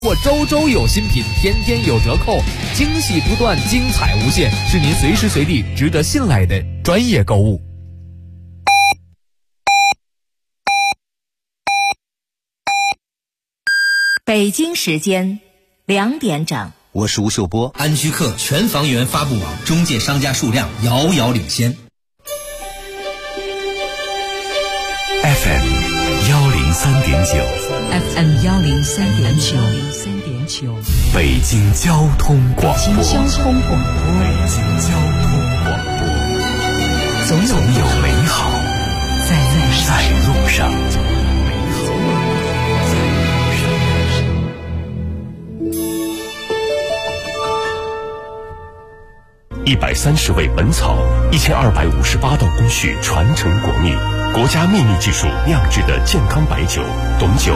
或周周有新品，天天有折扣，惊喜不断，精彩无限，是您随时随地值得信赖的专业购物。 北京时间2点整， 我是吴秀波。 安居客全房源发布网中介商家数量遥遥领先。 FM 103.9 FM 103.9， 北京交通广播。 北京交通广播， 北京交通广播，总有美好在路上。130味本草，1258道工序传承国秘，国家秘密技术酿制的健康白酒，董酒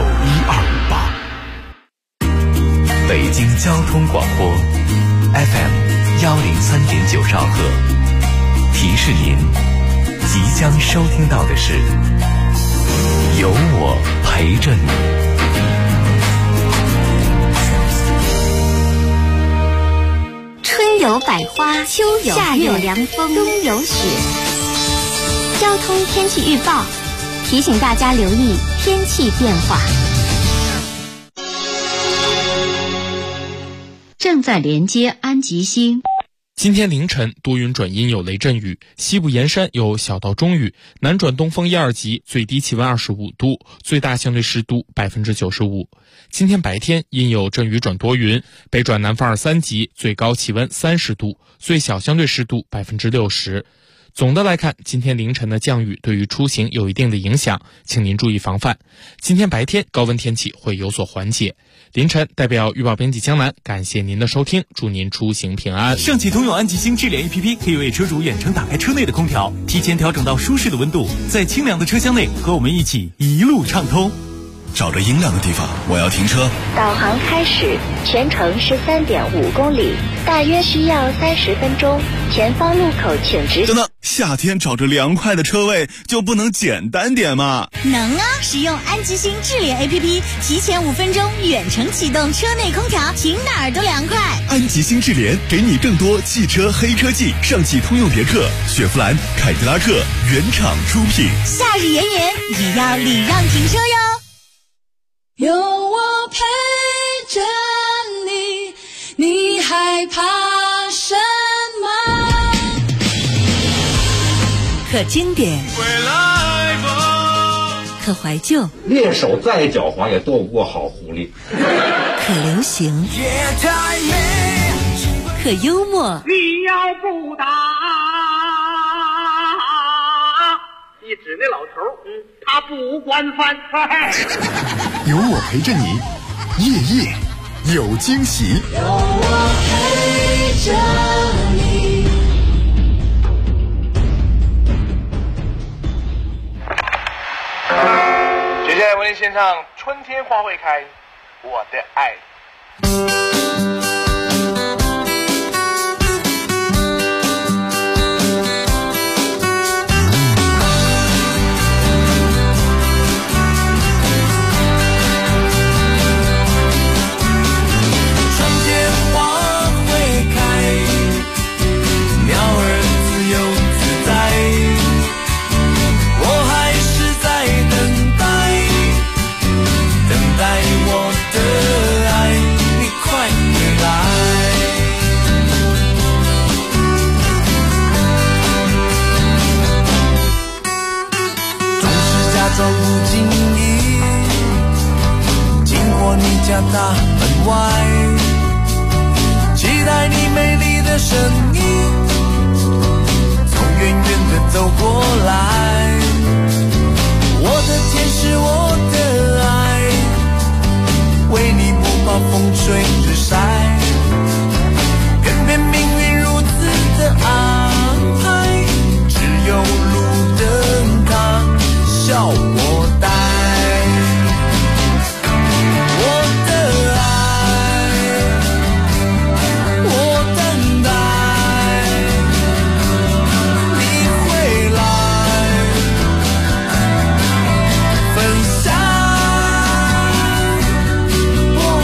1258。北京交通广播 FM 103.9兆赫，提示您，即将收听到的是有我陪着你。 春有百花，秋有夏有凉风，冬有雪。交通天气预报提醒大家留意天气变化。 正在连接安吉星。 今天凌晨多云转阴有雷阵雨，西部沿山有小到中雨，南转东风1、2级，最低气温25度，最大相对湿度95%。今天白天阴有阵雨转多云，北转南风2、3级，最高气温30度，最小相对湿度60%。总的来看，今天凌晨的降雨对于出行有一定的影响，请您注意防范。今天白天高温天气会有所缓解。凌晨代表预报编辑江南，感谢您的收听，祝您出行平安。 上汽通用安吉星智联 APP 可以为车主远程打开车内的空调，提前调整到舒适的温度，在清凉的车厢内和我们一起一路畅通。 找着阴凉的地方，我要停车。 导航开始，全程13.5公里，大约需要30分钟。前方路口请直行。 等等，夏天找着凉快的车位就不能简单点吗？ 能啊！使用安吉星智联 APP， 提前5分钟远程启动车内空调，停哪儿都凉快。 安吉星智联给你更多汽车黑科技，上汽通用别克、雪佛兰、凯迪拉克原厂出品。 夏日炎炎，也要礼让停车哟。 有我陪着你，你害怕什么？ 可经典，可怀旧， 猎手再狡猾也斗不过好狐狸。 可流行，可幽默。 你要不打，你指那老头，他不管饭菜。 有我陪着你，夜夜有惊喜。 有我陪着你。 接下来为您献唱《春天花会开》，我的爱。 装不经意经过你家大门外，期待你美丽的身影从远远的走过来。我的天使，我的爱，为你不怕风吹日晒，偏偏命运如此的安排，只有路灯它笑我呆。我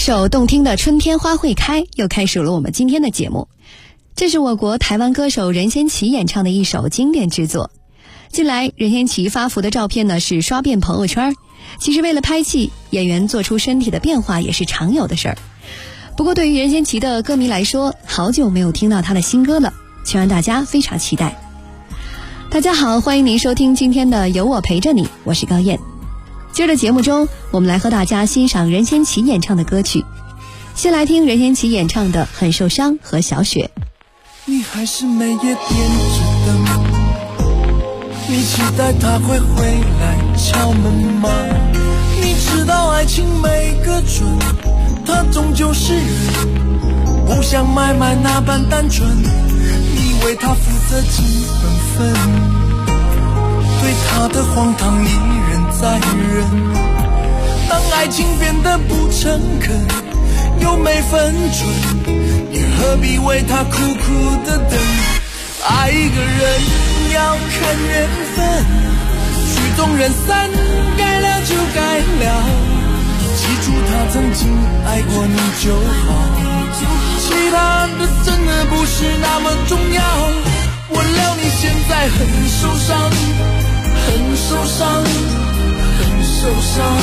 首动听的《春天花会开》又开始了我们今天的节目。这是我国台湾歌手任贤齐演唱的一首经典之作。近来任贤齐发福的照片呢是刷遍朋友圈，其实为了拍戏，演员做出身体的变化也是常有的事儿。不过对于任贤齐的歌迷来说，好久没有听到他的新歌了，希望大家非常期待。大家好，欢迎您收听今天的有我陪着你，我是高燕。今儿的节目中，我们来和大家欣赏任贤齐演唱的歌曲。先来听任贤齐演唱的《很受伤》和《小雪》。 你还是每夜点着灯，你期待他会回来敲门吗？你知道爱情没个准，他终究是人，不像买卖那般单纯。你为他负责尽本分，对他的荒唐一忍再忍。当爱情变得不诚恳，又没分寸，你何必为他苦苦的等？爱一个人要看缘分，曲终人散，该了就该了。记住他曾经爱过你就好，其他的真的不是那么重要。我料你现在很受伤，很受伤，很受伤，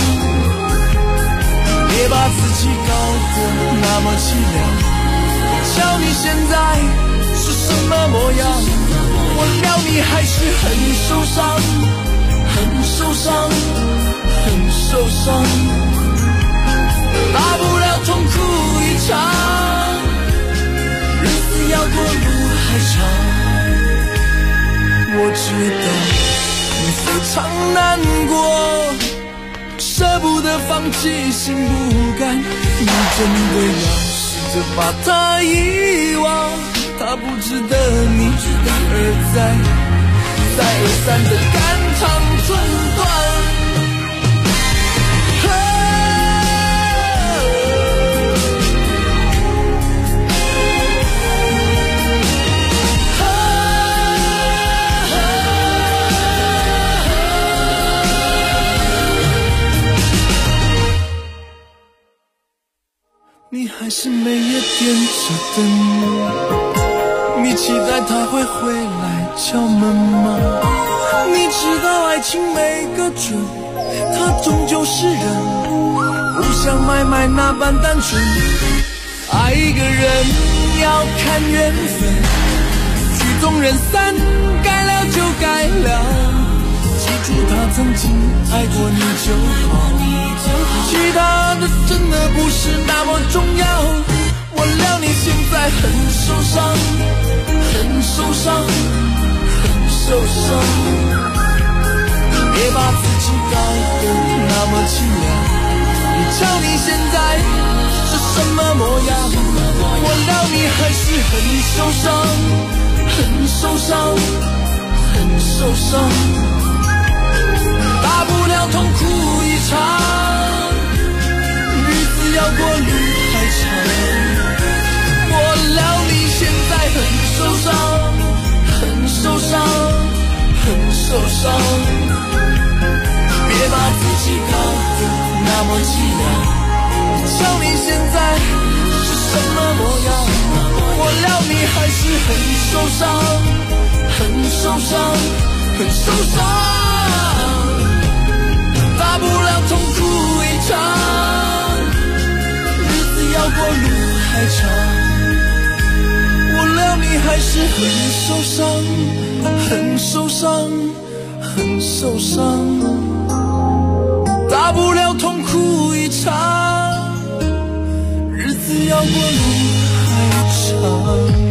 别把自己搞得那么凄凉。瞧你现在是什么模样，我料你还是很受伤，很受伤，很受伤，大不了痛哭一场，日子要过路还长。我知道你非常难过，舍不得放弃，心不甘，你真的要试着把他遗忘，他不值得你一而再再而三的肝肠寸断。你还是每夜点着灯，你期待他会回来敲门吗？你知道爱情没个准，他终究是人，不像买卖那般单纯。爱一个人要看缘分，曲终人散，该了就该了。记住他曾经爱过你就好，其他的真的不是那么重要。我料你现在很受伤，很受伤，很受伤，别把自己搞得那么凄凉。你瞧你现在是什么模样，我料你还是很受伤，很受伤，很受伤，大不了痛哭一场，日子要过路还长。我料你现在很受伤，很受伤，很受伤，别把自己搞得那么凄凉。瞧你现在是什么模样，我料你还是很受伤，很受伤，很受伤，大不了痛哭一场，日子要过路还长。我料你还是很受伤，很受伤，很受伤，大不了痛哭一场，日子要过路还长。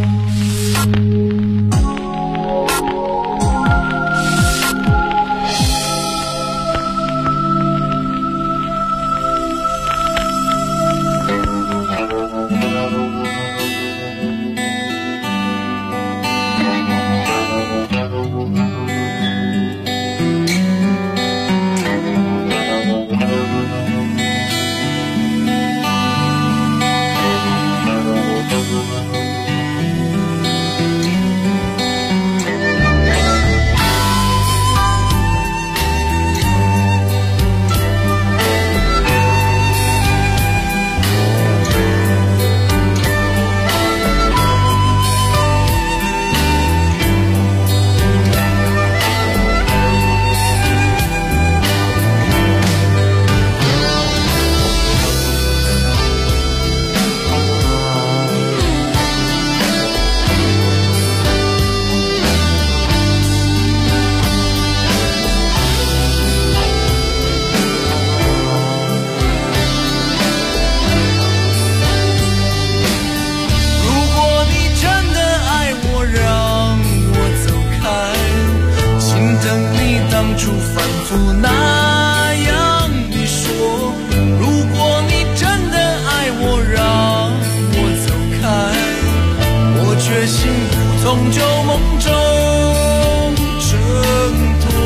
终究梦中挣脱。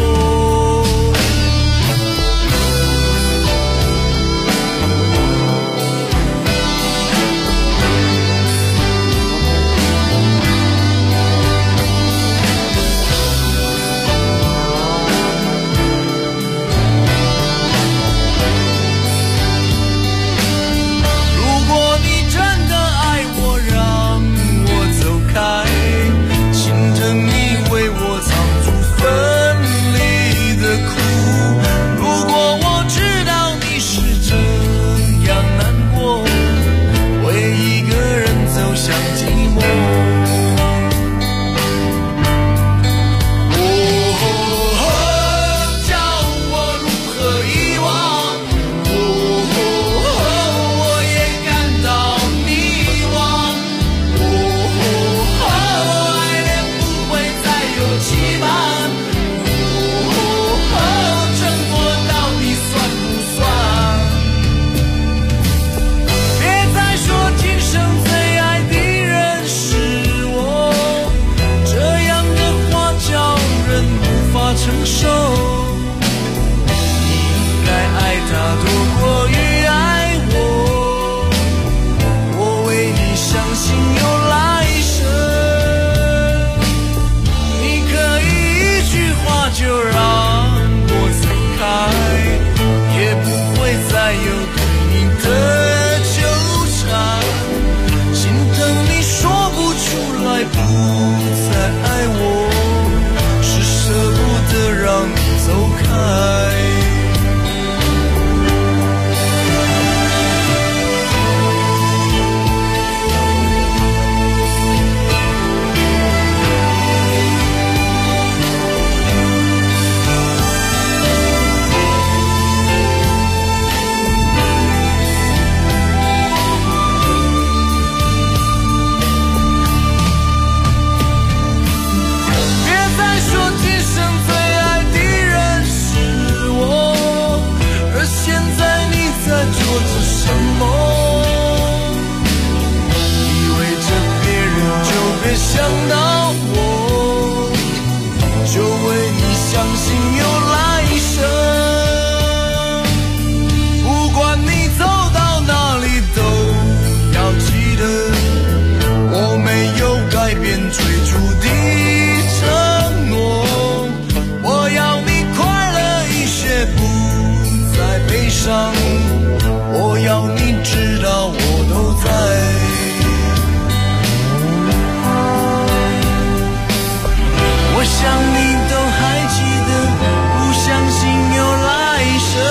我要你知道我都在。我想你都还记得，不相信有来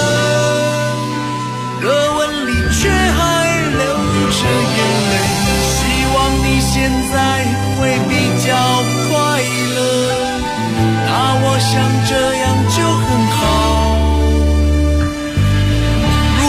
生，热吻里却还流着眼泪。希望你现在会比较快乐，那我想这样就很好。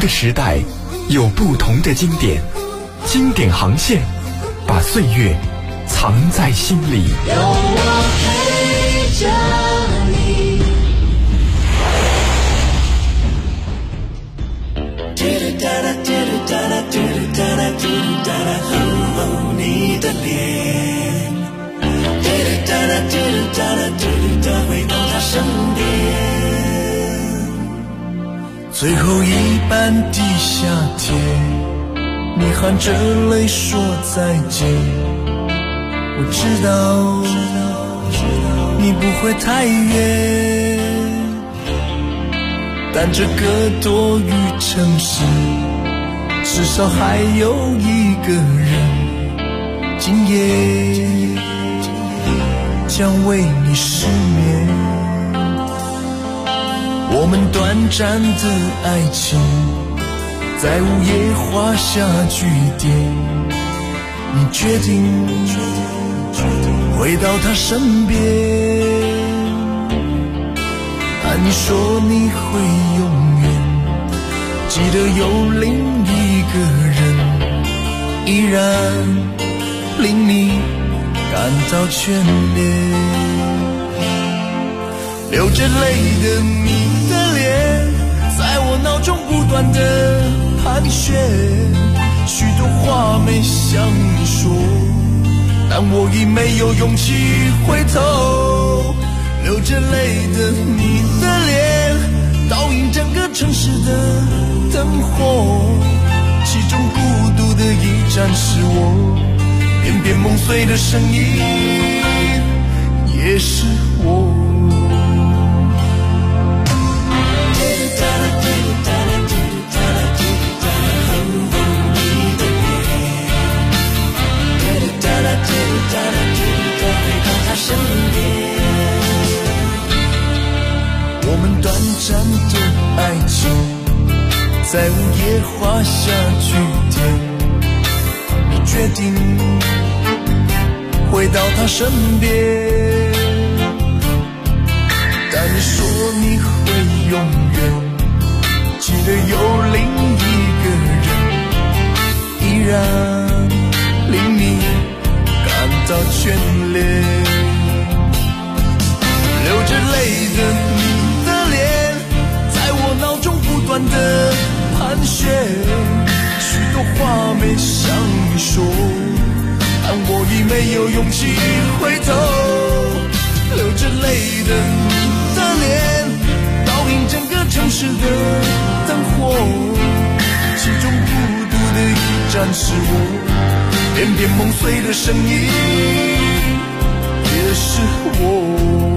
的时代，有不同的经典，经典航线，把岁月藏在心里。 有我陪着你。 你的脸，回到他身边。最后一班地下铁，你含着泪说再见。我知道你不会太远，但这个多雨城市，至少还有一个人，今夜将为你失眠。我们短暂的爱情，在午夜画下句点。你决定回到他身边，你说你会永远记得有另一个人，依然令你感到眷恋。流着泪的你的脸，在我脑中不断的盘旋，许多话没向你说，但我已没有勇气回头。流着泪的你的脸，倒映整个城市的灯火，其中孤独的一盏是我，片片梦碎的声音也是我。身边，我们短暂的爱情，在午夜画下句点。你决定回到他身边，但你说你会永远记得有另一个人，依然令你感到眷恋。流着泪的你的脸，在我脑中不断的盘旋，许多话没向你说，但我已没有勇气回头。流着泪的你的脸，倒映整个城市的灯火，其中孤独的一盏是我，片片梦碎的声音也是我。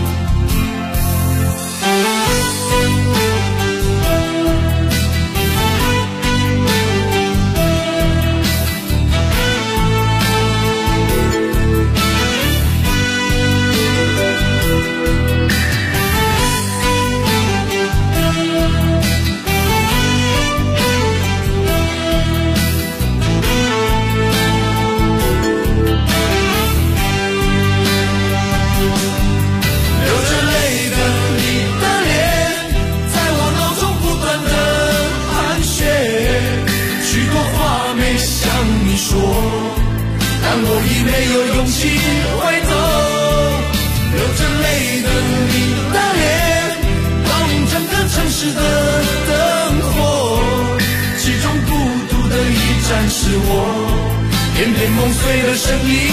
但我已没有勇气回头。流着泪的你的脸，倒映整个城市的灯火，其中孤独的一盏是我，片片梦碎的声音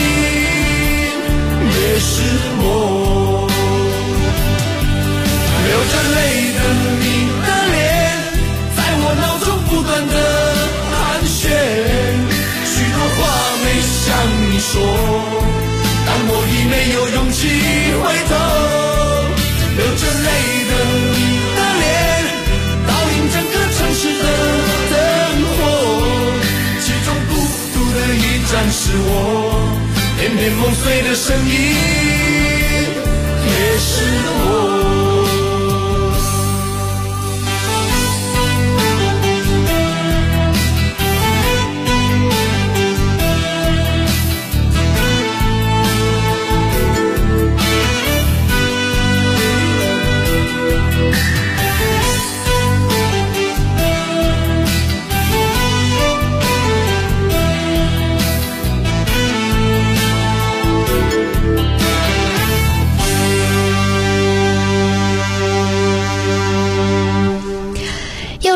也是我。流着泪的你的脸，在我脑中不断的盘旋，许多话没向你说，但我已没有勇气回头。流着泪的你的脸，倒映整个城市的灯火，其中孤独的一盏是我，片片梦碎的声音也是我。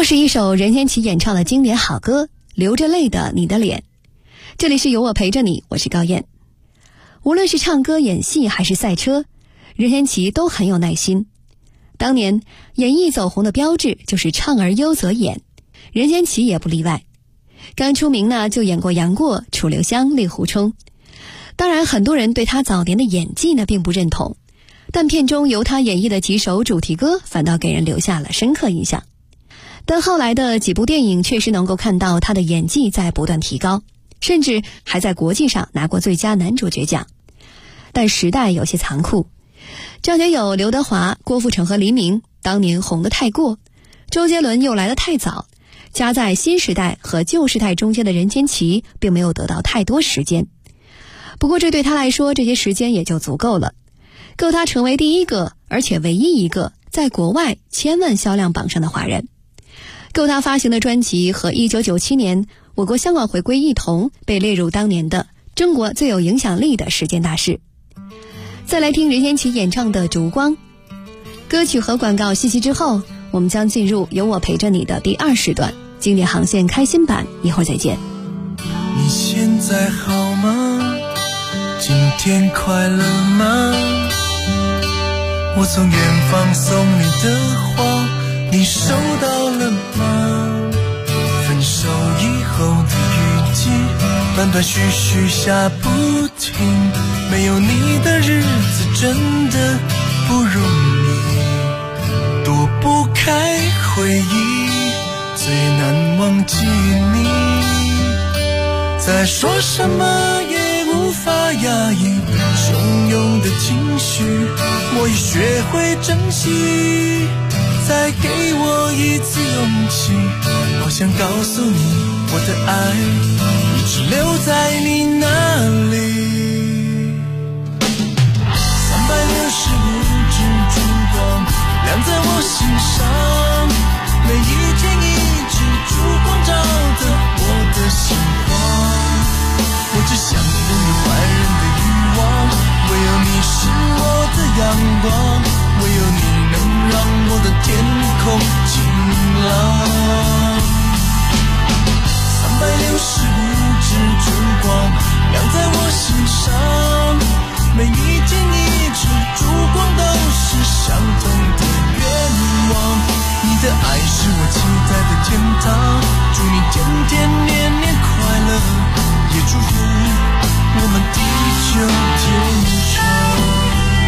又是一首任贤齐演唱的经典好歌，流着泪的你的脸。这里是有我陪着你，我是高燕。无论是唱歌、演戏还是赛车，任贤齐都很有耐心。当年演艺走红的标志就是唱而优则演，任贤齐也不例外。刚出名呢，就演过杨过、楚留香、令狐冲。当然很多人对他早年的演技呢并不认同，但片中由他演绎的几首主题歌反倒给人留下了深刻印象。但后来的几部电影确实能够看到他的演技在不断提高，甚至还在国际上拿过最佳男主角奖。但时代有些残酷，张学友、刘德华、郭富城和黎明当年红得太过，周杰伦又来得太早，夹在新时代和旧时代中间的任贤齐并没有得到太多时间。不过这对他来说，这些时间也就足够了，够他成为第一个而且唯一一个在国外千万销量榜上的华人，够他发行的专辑和1997年我国香港回归一同被列入当年的中国最有影响力的10件大事。再来听任贤齐演唱的《烛光》。歌曲和广告信息之后，我们将进入有我陪着你的第2时段经典航线开心版，一会儿再见。 你现在好吗？今天快乐吗？我从远方送你的花，你收到了吗？分手以后的雨季，断断续续下不停，没有你的日子真的不容易，躲不开回忆，最难忘记你，再说什么也无法压抑汹涌的情绪，我已学会珍惜，再给我一次勇气，好想告诉你我的爱一直留在你那里。365支烛光亮在我心上，每一天一支烛光照得我的心慌，我只想拥有爱人的欲望，唯有你是我的阳光，唯有你能让我的天空晴朗。365支烛光亮在我心上，每一天一支烛光都是相同的愿望，你的爱是我期待的天堂，祝你天天年年快乐，也祝福我们地久天长。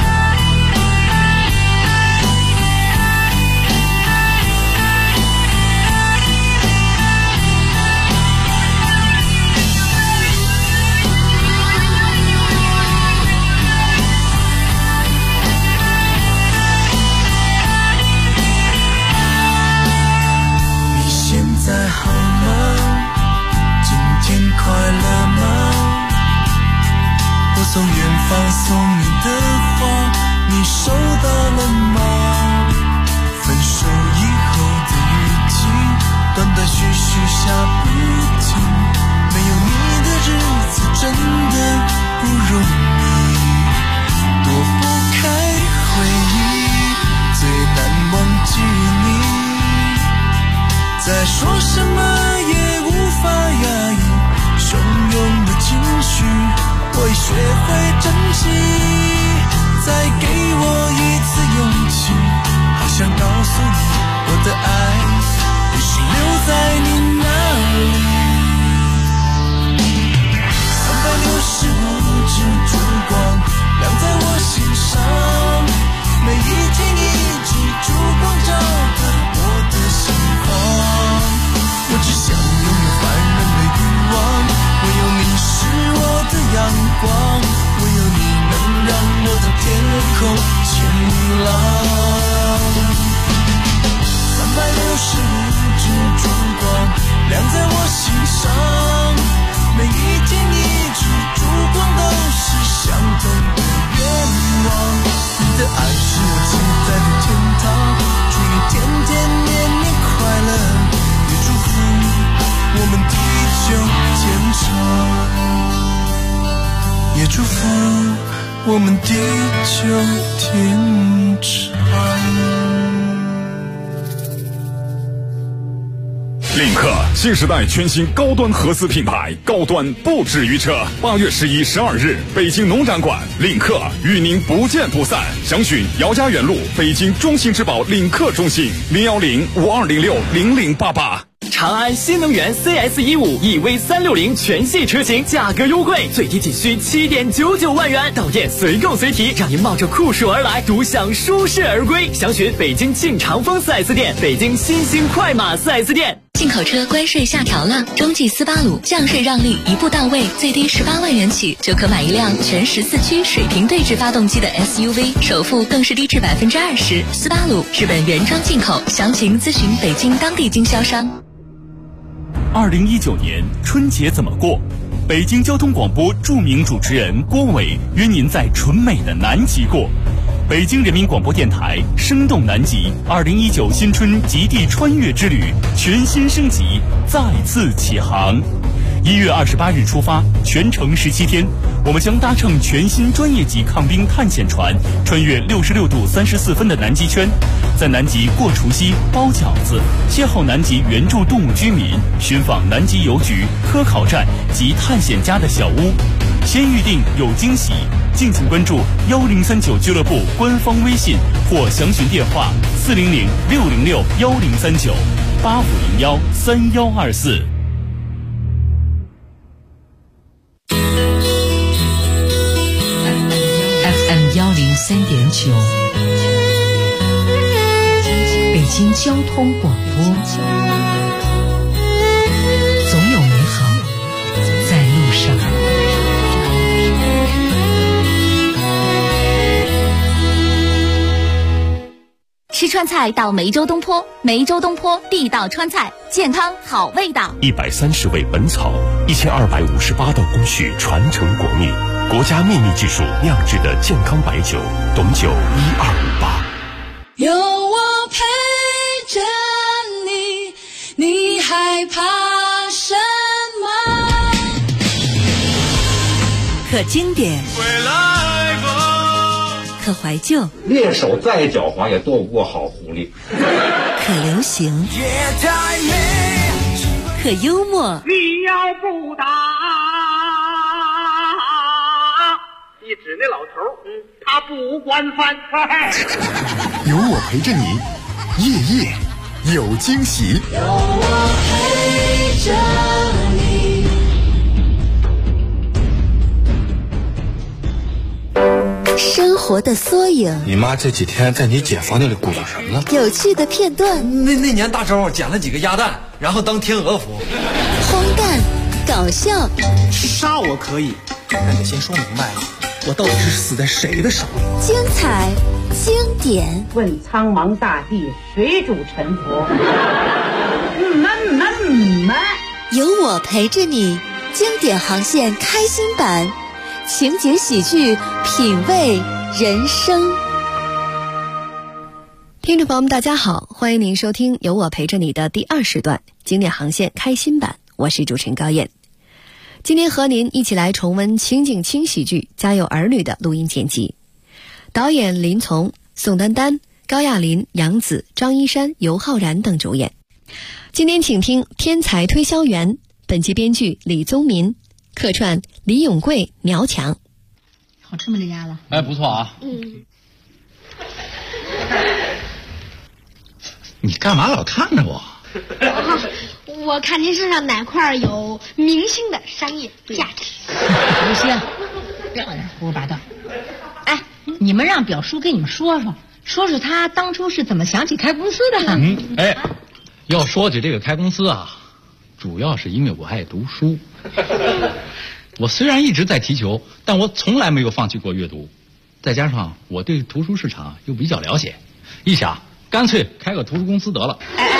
你现在好吗？今天快乐吗？我从远方送你的花，你收到了吗？分手以后的雨季，断断续续下不停，没有你的日子真的不容易，躲不开回忆，最难忘记你，再说什么也无法压抑汹涌的情绪，我已学会珍惜，再给我一次勇气，好想告诉你我的爱一直留在你那里。365支烛光亮在我心上，每一天一支烛光照得我的心慌，我只想拥有凡人的欲望，唯有你是我的阳光，唯有你能让我的天空晴朗。365支烛光亮在我心上，每一天一支烛光都是相同的愿望，你的爱是我期待的天堂，祝你天天年年快乐，也祝福我们地久天长，也祝福我们地久天长。 领克新时代全新高端合资品牌，高端不止于车。8月11、12日，北京农展馆，领克与您不见不散。详询姚家园路北京中信质保领克中心010-5206-0088。 长安新能源 CS15 EV360全系车型价格优惠，最低仅需7.99万元，到店随购随提，让您冒着酷暑而来，独享舒适而归。详询北京庆长丰 4S 店、北京新兴快马 4S 店。 进口车关税下调了，中际斯巴鲁降税让利一步到位，最低18万元起就可买一辆全14驱水平对置发动机的 SUV， 首付更是低至20%。斯巴鲁日本原装进口，详情咨询北京当地经销商。 2019年春节怎么过？北京交通广播著名主持人郭伟约您在纯美的南极过。北京人民广播电台生动南极2019新春极地穿越之旅全新升级，再次起航。1月28日出发，全程17天，我们将搭乘全新专业级抗冰探险船，穿越66度34分的南极圈，在南极过除夕、包饺子，邂逅南极原住动物居民，寻访南极邮局、科考站及探险家的小屋。先预定有惊喜，敬请关注1039俱乐部官方微信或详询电话400-606-1039-8501-3124。 103.9，北京交通广播，总有美好在路上。 吃川菜到梅州东坡，梅州东坡地道川菜，健康好味道。 130味本草，1258道工序传承国秘，国家秘密技术酿制的健康白酒，董酒1258。 有我陪着你，你害怕什么？ 可经典，可怀旧， 猎手再狡猾也斗不过好狐狸。 可流行，可幽默。 你要不打，你指那老头他不惯犯。 有我陪着你，夜夜有惊喜。 有我陪着你。 生活的缩影。 你妈这几天在你姐房间里鼓捣什么呢？ 有趣的片段。 那年大周捡了几个鸭蛋，然后当天鹅服。 荒诞，搞笑。 杀我可以，但得先说明白我到底是死在谁的手里。 精彩，经典。 问苍茫大地，谁主沉浮？ 有我陪着你，经典航线开心版。情景喜剧，品味人生。 听众朋友们大家好，欢迎您收听有我陪着你的第20段经典航线开心版，我是主持人高燕。今天和您一起来重温情景轻喜剧《家有儿女》的录音剪辑，导演林从、宋丹丹、高亚麟、杨紫、张一山、尤浩然等主演。今天请听天才推销员，本集编剧李宗民，客串李永贵、苗强。 好吃吗这鸭子？ 哎，不错啊。你干嘛老看着我？ 我看您身上哪块有明星的商业价值。 不行，别往那胡说八道。哎，你们让表叔给你们说说他当初是怎么想起开公司的。 哎，要说起这个开公司啊，主要是因为我爱读书。我虽然一直在踢球，但我从来没有放弃过阅读。再加上我对图书市场又比较了解，一想干脆开个图书公司得了。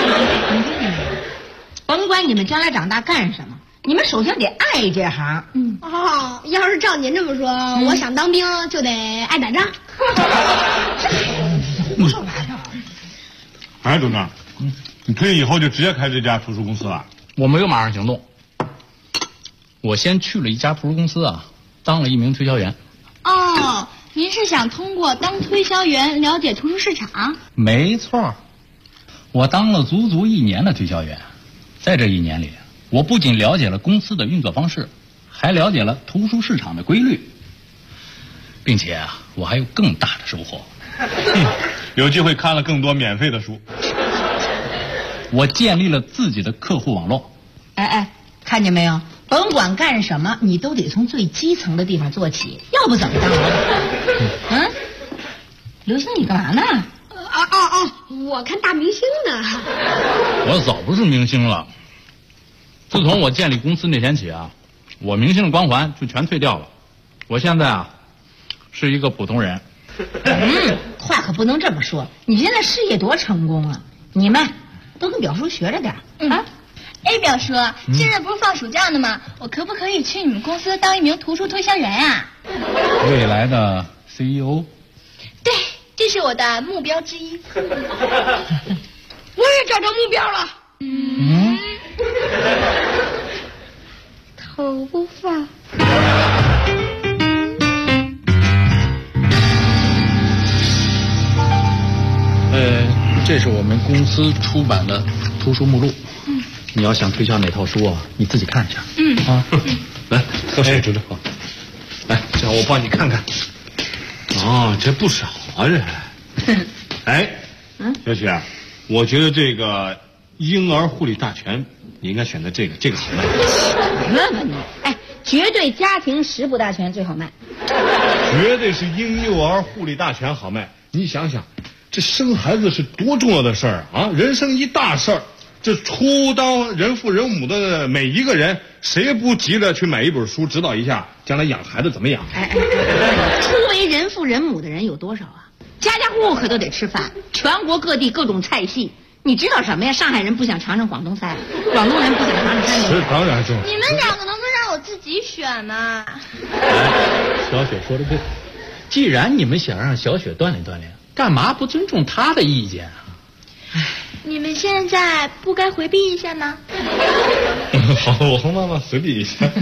甭管你们将来长大干什么，你们首先得爱这行。 要是照您这么说，我想当兵就得爱打仗。 胡说八道。 哎，董事，你退役以后就直接开这家图书公司了？ 我没有马上行动，我先去了一家图书公司啊，当了一名推销员。 哦，您是想通过当推销员了解图书市场？ 没错，我当了足足1年的推销员， 在这1年里，我不仅了解了公司的运作方式，还了解了图书市场的规律，并且啊，我还有更大的收获。 有机会看了更多免费的书。 我建立了自己的客户网络。 哎，看见没有？甭管干什么，你都得从最基层的地方做起，要不怎么当老板？刘星，你干嘛呢？ 我看大明星呢。 我早不是明星了。自从我建立公司那天起啊，我明星的光环就全退掉了。我现在啊，是一个普通人。 话可不能这么说，你现在事业多成功啊！你们都跟表叔学着点啊。 哎，表叔，现在不是放暑假呢吗？我可不可以去你们公司当一名图书推销员啊？ 未来的 CEO。 对，这是我的目标之一。 我也找着目标了。头发。 这是我们公司出版的图书目录。你要想推销哪套书啊，你自己看一下。 来，喝水知道吗？来，这样我帮你看看。这不少啊，这。小雪，我觉得这个婴儿护理大全，你应该选择这个好卖。 什么你？绝对家庭食补大全最好卖。 绝对是婴幼儿护理大全好卖。你想想，这生孩子是多重要的事儿啊！人生一大事儿。这初当人父人母的每一个人，谁不急着去买一本书指导一下将来养孩子怎么养？ 初为人父人母的人有多少啊？家家户户可都得吃饭，全国各地各种菜系，你知道什么呀？上海人不想尝尝广东菜，广东人不想尝尝山东菜。 这当然重要。 你们两个能不能让我自己选呢？ 小雪说的对，既然你们想让小雪锻炼锻炼，干嘛不尊重她的意见啊？ 你们现在不该回避一下吗？ 好，我和妈妈回避一下。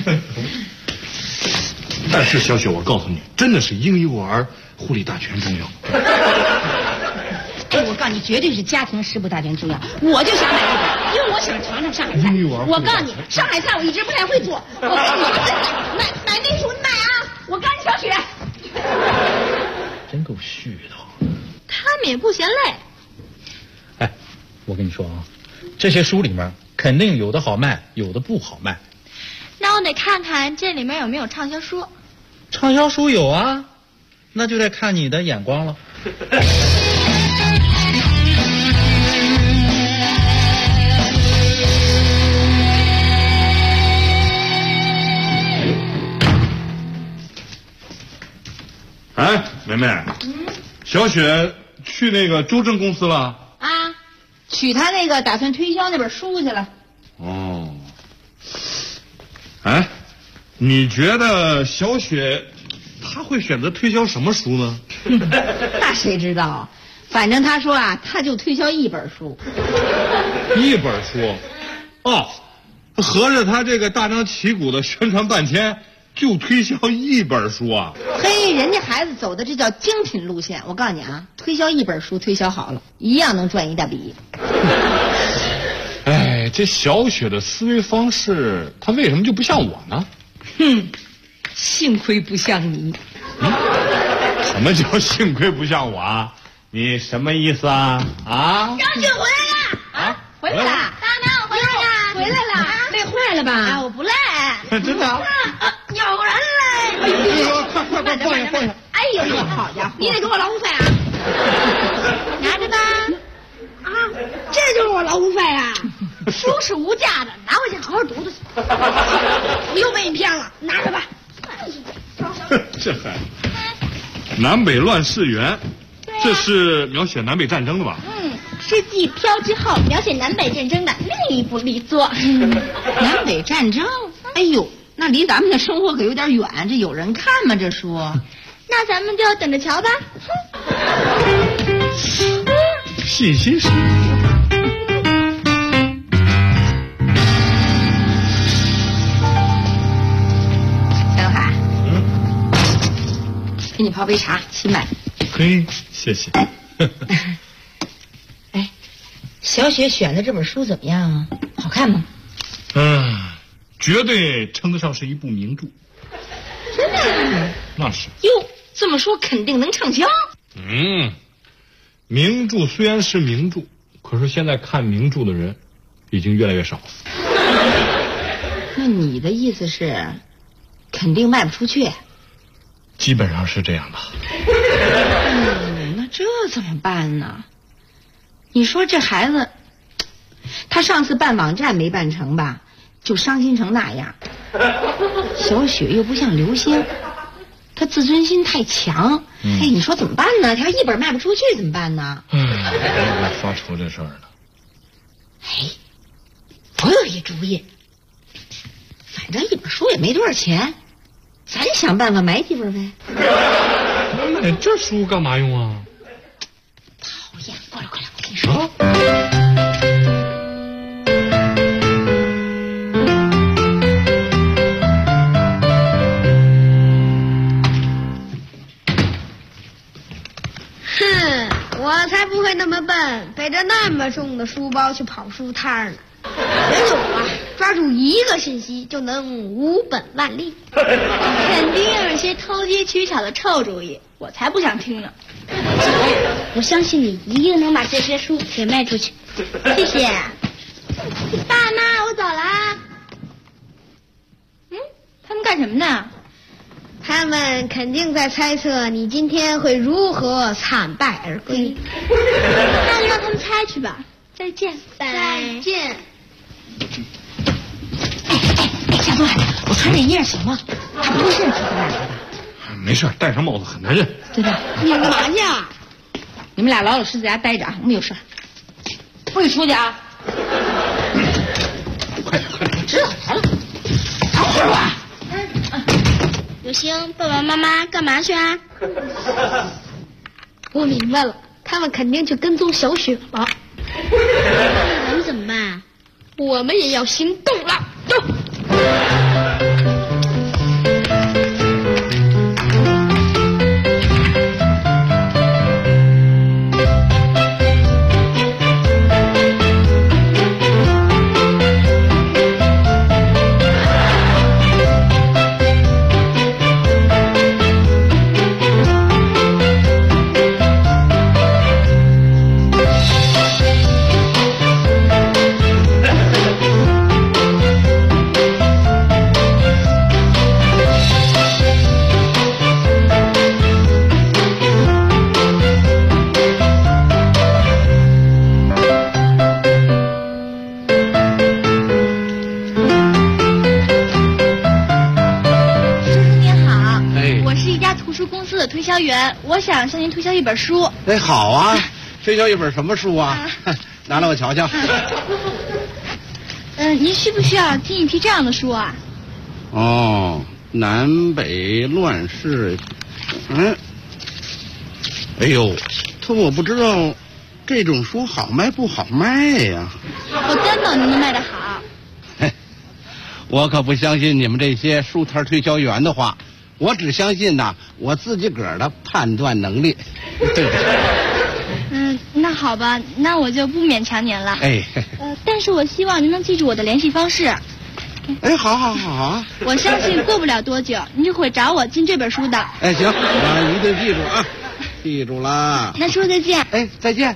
但是小雪，我告诉你，真的是婴幼儿护理大全重要。 我告诉你，绝对是家庭食补大全重要。我就想买这个，因为我想尝尝上海菜。我告诉你，上海菜我一直不太会做。我跟你买那书，你买啊！我告诉你，小雪， 真够絮叨。 他们也不嫌累。 我跟你说啊，这些书里面肯定有的好卖，有的不好卖。 那我得看看这里面有没有畅销书。 畅销书有啊，那就得看你的眼光了。 梅梅，小雪去那个周正公司了。 取他那个打算推销那本书去了。 你觉得小雪她会选择推销什么书呢？ 那谁知道？反正他说啊，他就推销一本书。 一本书？合着他这个大张旗鼓的宣传半天，就推销一本书啊？ 嘿，人家孩子走的这叫精品路线。我告诉你啊，推销一本书推销好了，一样能赚一大笔。 这小雪的思维方式，她为什么就不像我呢？ 幸亏不像你。 什么叫幸亏不像我啊？你什么意思啊？ 小雪回来了！ 回来了！ 大妈，我回来了！ 回来了！累坏了吧？ 我不累。 真的？ 有人累！ 快放下！ 哎呦，好家伙！ 你得给我劳务费啊！ 拿着吧。 这就是我劳务费啊！ 书是无价的，拿回去好好读读去。 我又被你骗了，拿着吧。 这还南北乱世元，这是描写南北战争的吧？ 是继《飘》之后描写南北战争的另一部力作。 南北战争？哎呦，那离咱们的生活可有点远，这有人看吗？这书？ 那咱们就等着瞧吧。 信心十足。 小海，给你泡杯茶，亲买。 嘿，谢谢。 小雪选的这本书怎么样啊？好看吗？ 绝对称得上是一部名著。 真的？ 那是。 哟，这么说肯定能畅销。 名著虽然是名著，可是现在看名著的人已经越来越少了。 那你的意思是，肯定卖不出去？ 基本上是这样的。 那这怎么办呢？你说这孩子，他上次办网站没办成吧，就伤心成那样。小雪又不像刘星，他自尊心太强。哎，你说怎么办呢？他要一本卖不出去怎么办呢？ 我发愁这事儿呢。 哎，我有一主意，反正一本书也没多少钱，咱想办法买几本呗。 买这书干嘛用啊？ 讨厌，过来，我跟你说。 我才不会那么笨，背着那么重的书包去跑书摊呢。人有啊，抓住一个信息就能无本万利。 肯定有一些偷机取巧的臭主意，我才不想听呢。 我相信你一定能把这些书给卖出去。谢谢。 爸妈，我走了。他们干什么呢？ 他们肯定在猜测你今天会如何惨败而归。 那就让他们猜去吧。再见。 再见。 夏段，我穿这衣裳行吗？他不是出来的吧？ 没事，戴上帽子很难认。 对吧？ 你干嘛去啊？ 你们俩老老实实在家待着啊，我们有事。不许出去啊！ 快点！ 知道来了。等会儿吧。 刘星，爸爸妈妈干嘛去啊？我明白了，他们肯定去跟踪小雪了。那咱们怎么办？我们也要行动了，走。 推销员，我想向您推销一本书。 哎，好啊，推销一本什么书啊？拿来我瞧瞧。 您需不需要听一批这样的书啊？ 哦，南北乱世，哎呦，可我不知道这种书好卖不好卖呀。 我担保您能卖得好。 嘿，我可不相信你们这些书摊推销员的话。我只相信呐，我自己个儿的判断能力。对不起。 那好吧，那我就不勉强您了。 哎， 但是我希望您能记住我的联系方式。 哎，好啊。 我相信过不了多久，您就会找我进这本书的。 哎，行，我一定记住啊，记住了。 那说再见。 哎，再见。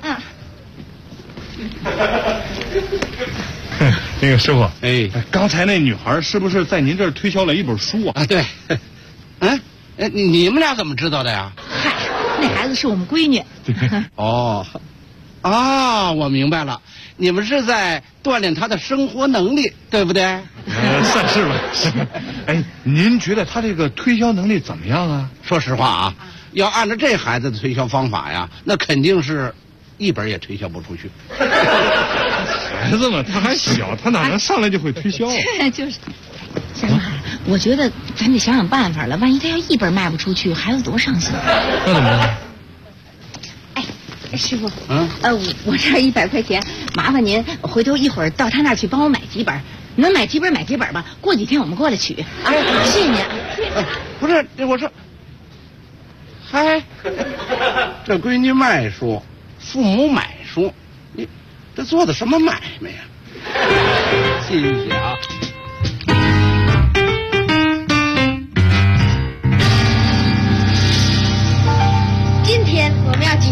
那个师傅， 哎， 刚才那女孩是不是在您这儿推销了一本书啊？ 啊，对。你们俩怎么知道的呀？ 嗨，那孩子是我们闺女。 哦，啊，我明白了，你们是在锻炼她的生活能力，对不对？ 算是吧。哎，您觉得她这个推销能力怎么样啊？ 说实话啊，要按照这孩子的推销方法呀，那肯定是一本也推销不出去。 孩子嘛，他还小，他哪能上来就会推销啊？ 就是。夏东海，我觉得咱得想想办法了。万一他要一本卖不出去，孩子多伤心。 那怎么办？ 哎，师傅，我这100块钱，麻烦您回头一会儿到他那儿去帮我买几本，能买几本买几本吧。过几天我们过来取啊。谢谢您。 不是，我说，嗨，这闺女卖书，父母买书，你这做的什么买卖呀？谢谢啊。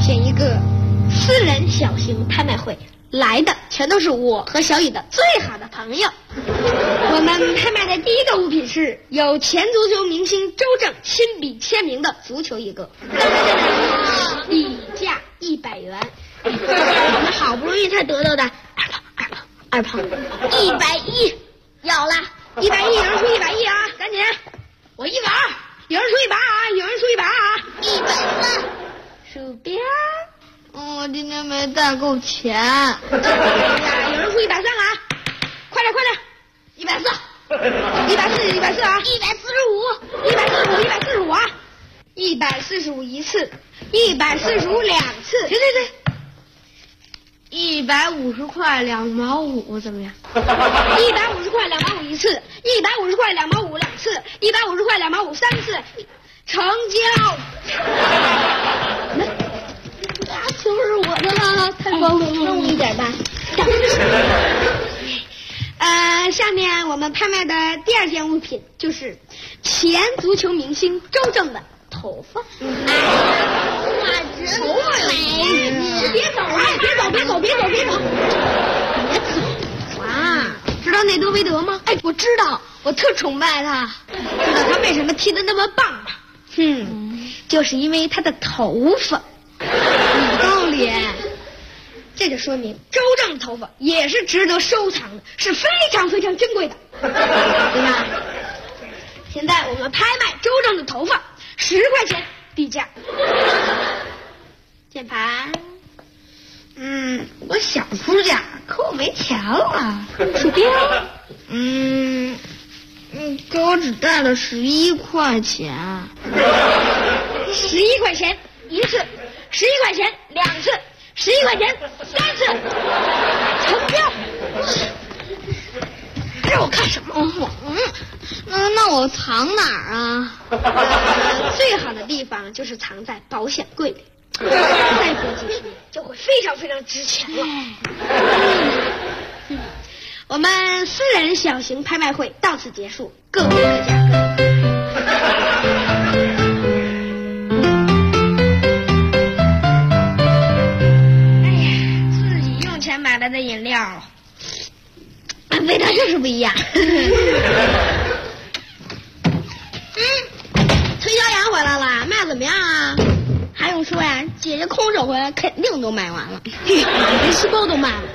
现一个私人小型拍卖会，来的全都是我和小雨的最好的朋友。我们拍卖的第一个物品是有前足球明星周正亲笔签名的足球一个，底价100元。我们好不容易才得到的二胖110，要了110，有人出110啊，赶紧！我120，有人出100啊，有人出100啊，140。鼠标，我今天没带够钱。有人出130啊，快点！140，140啊，145啊，145一次，145两次，对，150块2毛5怎么样？150块2毛5一次，150块2毛5两次，150块2毛53次，成交。就是我的了，太棒了，分我一点吧。下面我们拍卖的第二件物品就是前足球明星周正的头发。头发美！别走啊！别走！哇，知道内德维德吗？哎，我知道，我特崇拜他。知道他为什么踢得那么棒吗？就是因为他的头发。有道理，这就说明周正的头发也是值得收藏的，是非常非常珍贵的，对吧？现在我们拍卖周正的头发，10块钱底价。键盘，我想出价，可我没钱了。鼠标，可我只带了11块钱。11块钱一次。11块钱2次，11块钱3次，成交。让我看什么？那我藏哪儿啊？最好的地方就是藏在保险柜里，再过几十年就会非常非常值钱了。我们私人小型拍卖会到此结束，各位各价各。买来的饮料，味道就是不一样。推销员回来了，卖怎么样啊？还用说呀？姐姐空手回来，肯定都卖完了，连书包都卖了。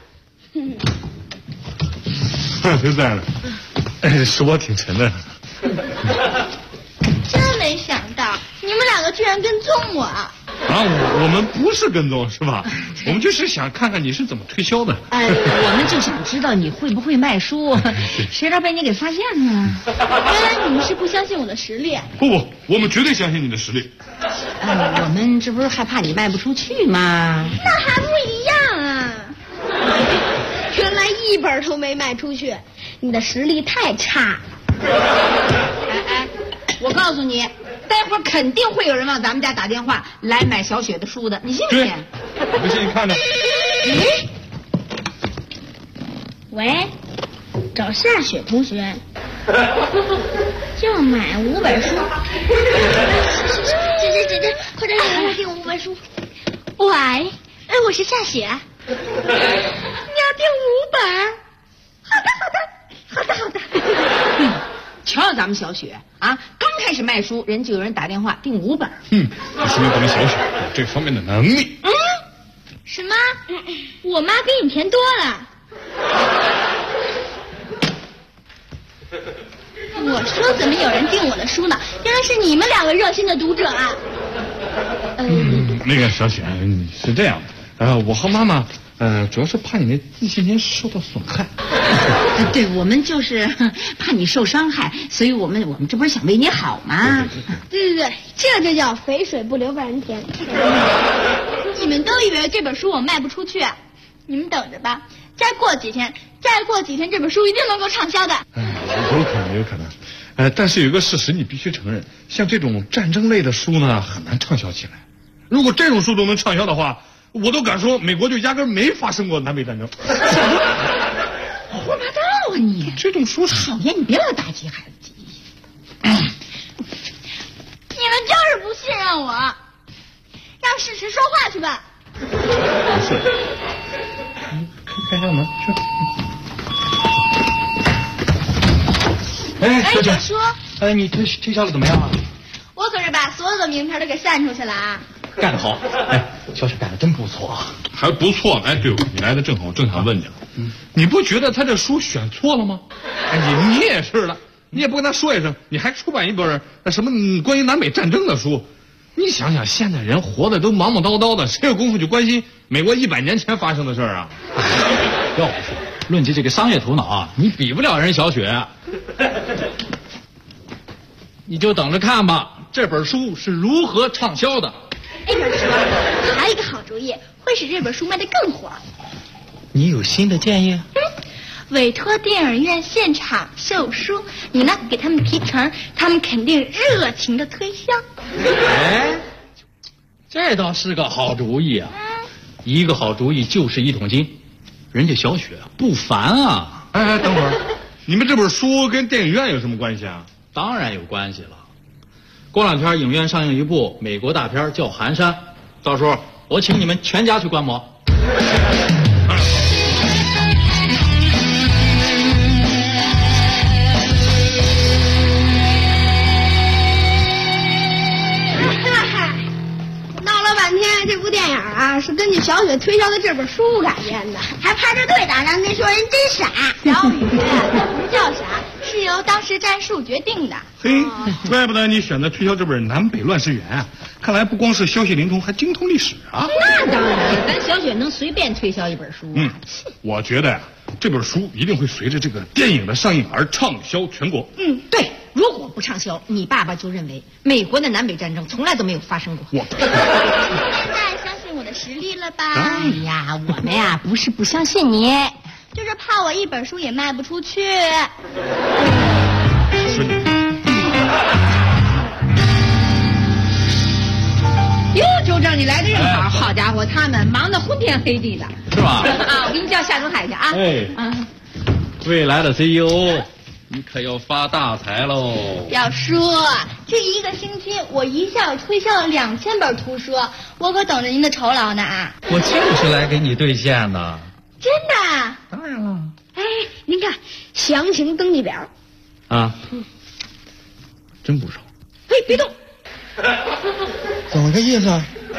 就在了，书包挺沉的。 真没想到，你们2个居然跟踪我啊！ 我们不是跟踪是吧？我们就是想看看你是怎么推销的。 我们就想知道你会不会卖书，谁知道被你给发现了。 原来你们是不相信我的实力。 不，我们绝对相信你的实力。 我们这不是害怕你卖不出去吗？ 那还不一样啊！ 原来1本都没卖出去，你的实力太差。 我告诉你，待会儿肯定会有人往咱们家打电话来买小雪的书的，你信不信？ 不信你看着。 喂，找夏雪同学，要买5本书。姐，快点给我订5本书。喂，我是夏雪。你要订5本？好的。 瞧咱们小雪啊，刚开始卖书，人就有人打电话订5本。 说明咱们小雪有这方面的能力。 什么？我妈比你甜多了。我说怎么有人订我的书呢？原来是你们2个热心的读者啊。 那个小雪，是这样的，我和妈妈主要是怕你那自信心受到损害。 对，我们就是怕你受伤害，所以我们这不是想为你好吗？ 对，这就叫肥水不流外人田。 你们都以为这本书我卖不出去，你们等着吧，再过几天这本书一定能够畅销的。 有可能，但是有一个事实你必须承认，像这种战争类的书呢很难畅销起来。如果这种书都能畅销的话，我都敢说美国就压根没发生过南北战争。 胡说八道啊你！ 这种书讨厌，你别老打击孩子记忆。 你们就是不信任我，要让事实说话去吧。 不是，开下门去。 哎，小姐， 说， 你推销的怎么样啊？ 我可是把所有的名片都给散出去了啊！ 干得好，哎，小雪干得真不错啊， 还不错。哎，对了，你来的正好，正想问你了。你不觉得他这书选错了吗？哎，你也是的，你也不跟他说一声，你还出版一本什么关于南北战争的书？你想想，现在人活的都忙忙叨叨的，谁有功夫去关心美国100年前发生的事儿啊？ 要不说，论及这个商业头脑啊，你比不了人小雪。你就等着看吧，这本书是如何畅销的。 哎，表叔，还有一个好主意，会使这本书卖得更火。 你有新的建议？ 委托电影院现场售书，你呢给他们提成，他们肯定热情的推销。 哎，这倒是个好主意啊！一个好主意就是1桶金，人家小雪不凡啊！ 哎，等会儿，你们这本书跟电影院有什么关系啊？ 当然有关系了。过两天影院上映一部美国大片叫《寒山》，到时候我请你们全家去观摩。 这部电影啊，是根据小雪推销的这本书改编的，还排着队的，让那说人真傻。 小雨，这不叫傻，是由当时战术决定的。 嘿，怪不得你选择推销这本《南北乱世源》啊！看来不光是消息灵通，还精通历史啊！ 那当然，咱小雪能随便推销一本书啊。 我觉得呀，这本书一定会随着这个电影的上映而畅销全国。 对。如果不畅销，你爸爸就认为美国的南北战争从来都没有发生过。 现在相信我的实力了吧？ 哎呀，我们呀不是不相信你， 就是怕我一本书也卖不出去。 哟，周正，你来的正好，好家伙，他们忙得昏天黑地的， 是吧？ 啊，我给你叫夏中海去啊！ 哎，未来的 CEO。你可要发大财喽！ 表叔，这1个星期我一下推销了2000本图书，我可等着您的酬劳呢啊！ 我就是来给你兑现的。 真的？ 当然了。 哎，您看详情登记表。 啊，真不少。 哎，别动。 怎么个意思啊？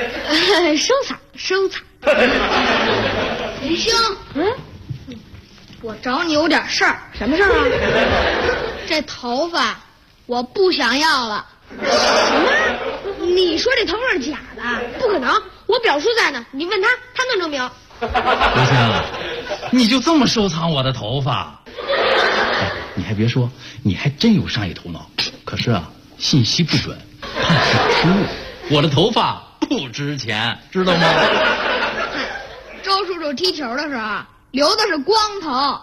收藏。林兄，我找你有点事儿。什么事儿啊？这头发我不想要了。什么？你说这头发是假的？不可能，我表叔在呢，你问他，他能证明。 刘星，你就这么收藏我的头发？你还别说，你还真有商业头脑。可是啊，信息不准，怕是有失误。我的头发不值钱，知道吗？ 周叔叔踢球的时候留的是光头。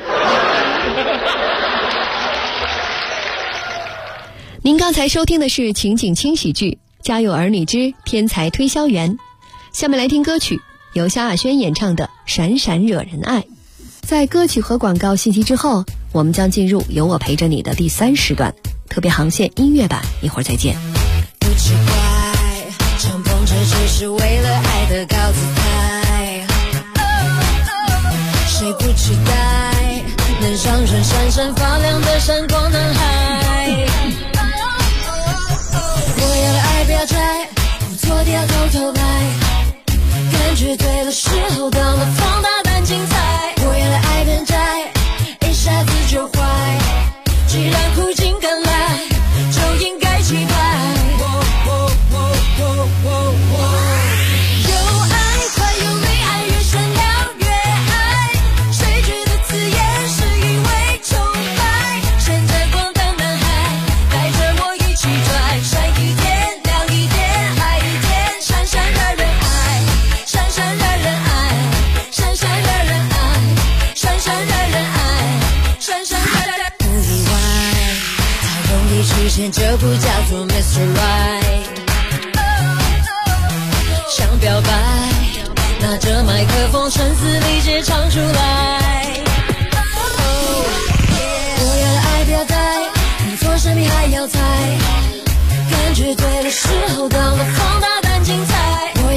您刚才收听的是情景轻喜剧《家有儿女之天才推销员》，下面来听歌曲，由萧亚轩演唱的《闪闪惹人爱》。在歌曲和广告信息之后，我们将进入有我陪着你的第3时段特别航线音乐版，一会儿再见。 不奇怪，敞篷车只是为了爱的高姿态，谁不期待能上升闪闪发亮的闪光男孩？我要的爱不要摘，不做掉偷偷来，感觉对了时候到了放大胆精彩。我要的爱变窄，一下子就坏，既然苦尽甘来，就应该期盼。有爱快有泪，爱越闪亮越爱，谁觉得刺眼是因为崇拜？闪闪光的男孩，带着我一起拽，闪一点亮一点爱一点，闪闪惹人爱，闪闪惹人爱，闪闪惹人爱，闪闪惹人爱，闪闪惹人爱。不意外，他容易出现，这不叫做 Mr. Right。想表白，拿着麦克风声嘶力竭唱出来。我要的爱不要带，你做生命还要猜，感觉对的时候到了放大胆精彩。我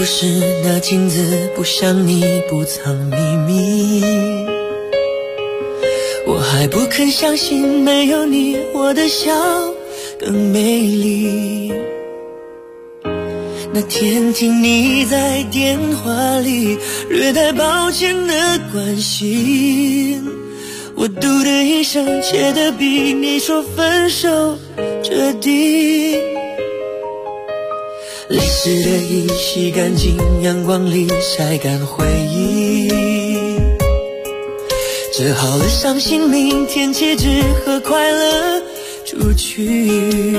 不是那镜子不像你不藏秘密，我还不肯相信没有你我的笑更美丽。那天听你在电话里略带抱歉的关心，我嘟的一声，切得比你说分手彻底。泪湿的衣洗干净，阳光里晒干回忆，折好了伤心，明天起只和快乐出去。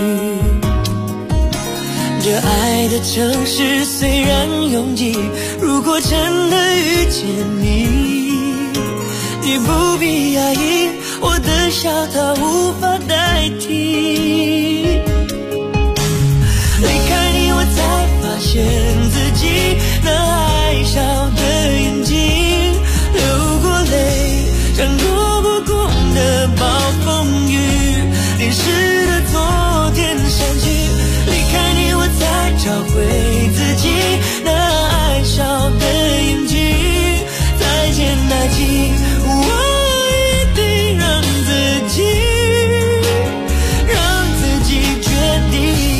这爱的城市虽然拥挤，如果真的遇见你，你不必压抑，我的笑它无法代替。离开你我才发现自己那爱笑的眼睛，流过泪像躲不过的暴风雨，淋湿的昨天删去。离开你我才找回自己那爱笑的眼睛，再见爱情，我一定让自己决定。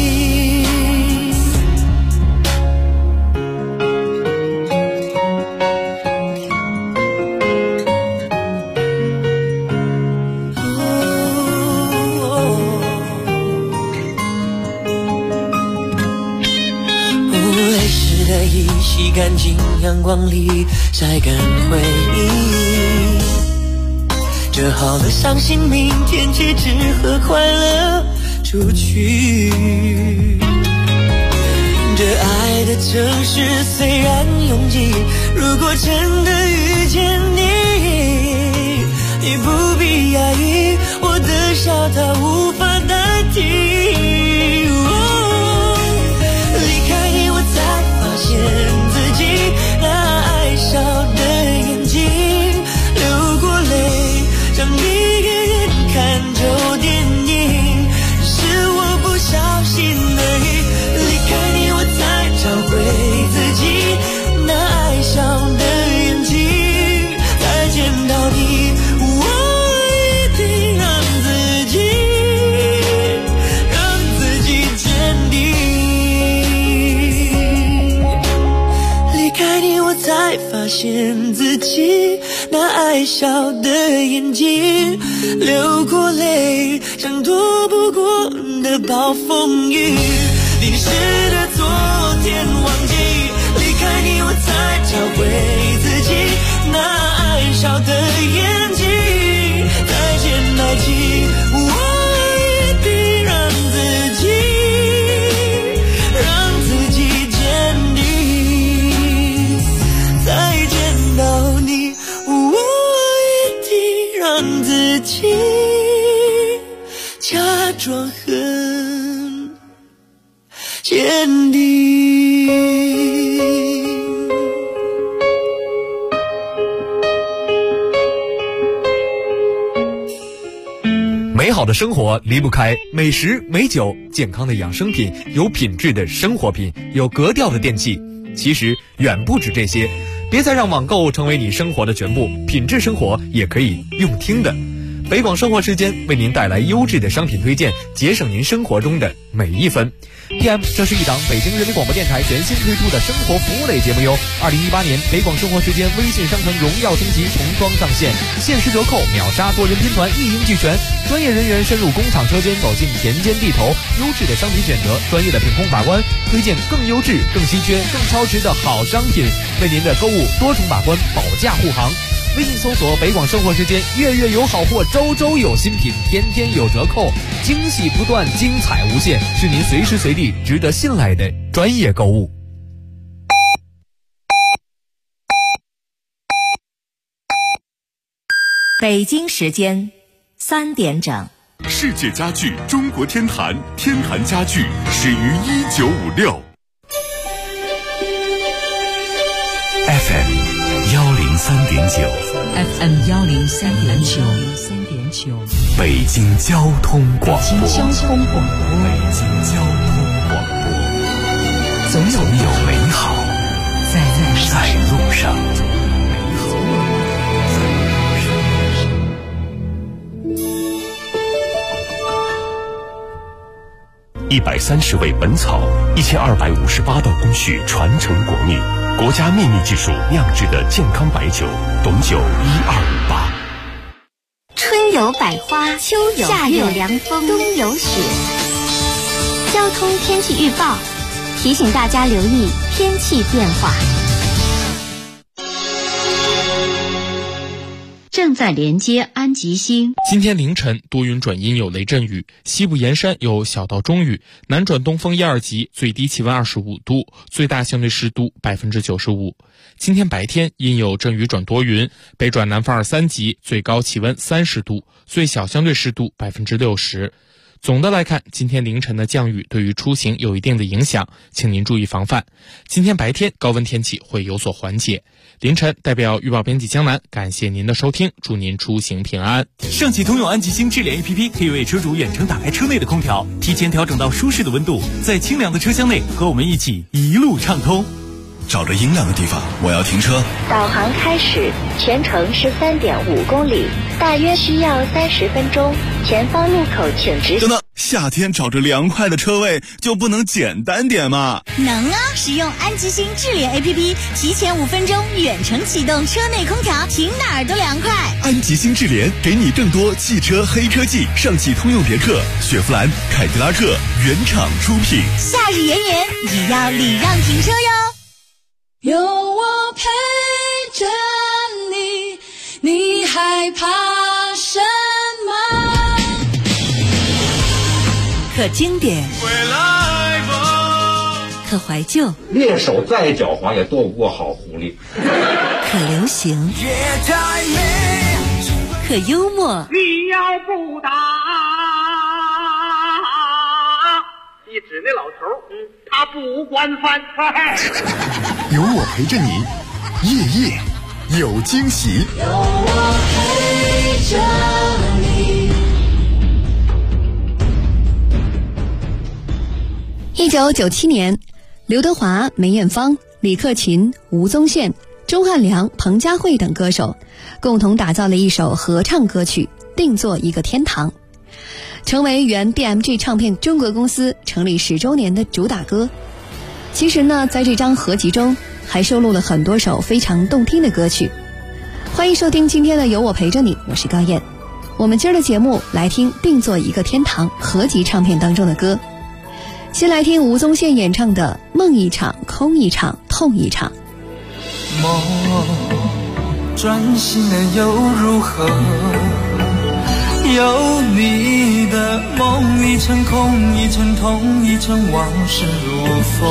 洗干净，阳光里晒干回忆，折好了伤心，明天起只和快乐出去。这爱的城市虽然拥挤，如果真的遇见你，你不必压抑，我的笑它无法代替。离开你我才发现自己那爱笑的眼睛，流过泪像一个人看旧电影，是我不小心而已。离开你我才找回自己那爱笑的眼睛，再见到你我一定让自己坚定。离开你我才发现自己那爱笑的眼睛，流过泪像躲不过的暴风雨，淋湿的昨天忘记。离开你我才找回自己那爱笑的眼睛，再见爱情，我一定让自己坚定。再见到你，我一定让自己假装很坚定。 美好的生活离不开美食美酒，健康的养生品，有品质的生活品，有格调的电器。其实远不止这些，别再让网购成为你生活的全部，品质生活也可以用听的。北广生活时间为您带来优质的商品推荐，节省您生活中的每一分。PM， 这是一档北京人民广播电台全新推出的生活服务类节目哟。2018年北广生活时间微信商城荣耀升级重装上线，限时折扣，秒杀多人拼团，一应俱全。专业人员深入工厂车间，走进田间地头，优质的商品选择，专业的品控把关，推荐更优质、更稀缺、更超值的好商品，为您的购物多重把关，保驾护航。微信搜索北广生活时间，月月有好货，周周有新品，天天有折扣，惊喜不断，精彩无限，是您随时随地值得信赖的专业购物。 北京时间3点整。 世界家具中国天坛，天坛家具始于1956。FM 103.9 FM 103.9， 北京交通广播， 北京交通广播， 北京交通广播，总有美好在路上。 130味本草，1258道工序传承国秘，国家秘密技术酿制的健康白酒，董酒1258。 春有百花，秋有夏有凉风，冬有雪。交通天气预报提醒大家留意天气变化。 正在连接安吉星。 今天凌晨多云转阴有雷阵雨，西部沿山有小到中雨，南转东风1、2级，最低气温25度，最大相对湿度95%。今天白天阴有阵雨转多云，北转南风2、3级，最高气温30度，最小相对湿度60%。总的来看，今天凌晨的降雨对于出行有一定的影响，请您注意防范。今天白天高温天气会有所缓解。凌晨代表预报编辑江南，感谢您的收听，祝您出行平安。 上汽通用安吉星智联 APP 可以为车主远程打开车内的空调，提前调整到舒适的温度，在清凉的车厢内和我们一起一路畅通。 找着阴凉的地方，我要停车。 导航开始，全程是3.5公里，大约需要30分钟。前方路口请直行。 等等，夏天找着凉快的车位就不能简单点吗？ 能啊！使用安吉星智联 APP， 提前5分钟远程启动车内空调，停哪儿都凉快。 安吉星智联给你更多汽车黑科技，上汽通用别克、雪佛兰、凯迪拉克原厂出品。 夏日炎炎，也要礼让停车哟。 有我陪着你，你害怕什么？ 可经典，可怀旧， 猎手再狡猾也躲不过好狐狸。 可流行，可幽默。 你要不打，一指那老头，他不惯犯。 有我陪着你，夜夜有惊喜。 有我陪着你。 1997年，刘德华、梅艳芳、李克勤、吴宗宪、钟汉良、彭佳慧等歌手共同打造了一首合唱歌曲《定做一个天堂》，成为原 BMG 唱片中国公司成立10周年的主打歌。其实呢，在这张合集中还收录了很多首非常动听的歌曲。欢迎收听今天的有我陪着你，我是高燕。我们今儿的节目来听《定做一个天堂》合集唱片当中的歌。先来听吴宗宪演唱的《梦一场空一场痛一场》。 梦专心的又如何？有你的梦一程空一程痛一程，往事如风。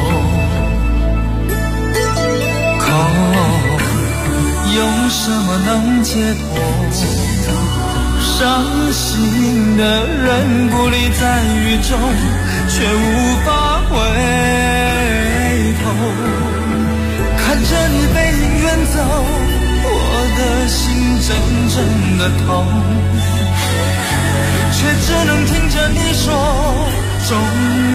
空用什么能解脱？伤心的人不立在雨中，却无法回头。看着你背影远走，我的心真正的痛，却只能听着你说终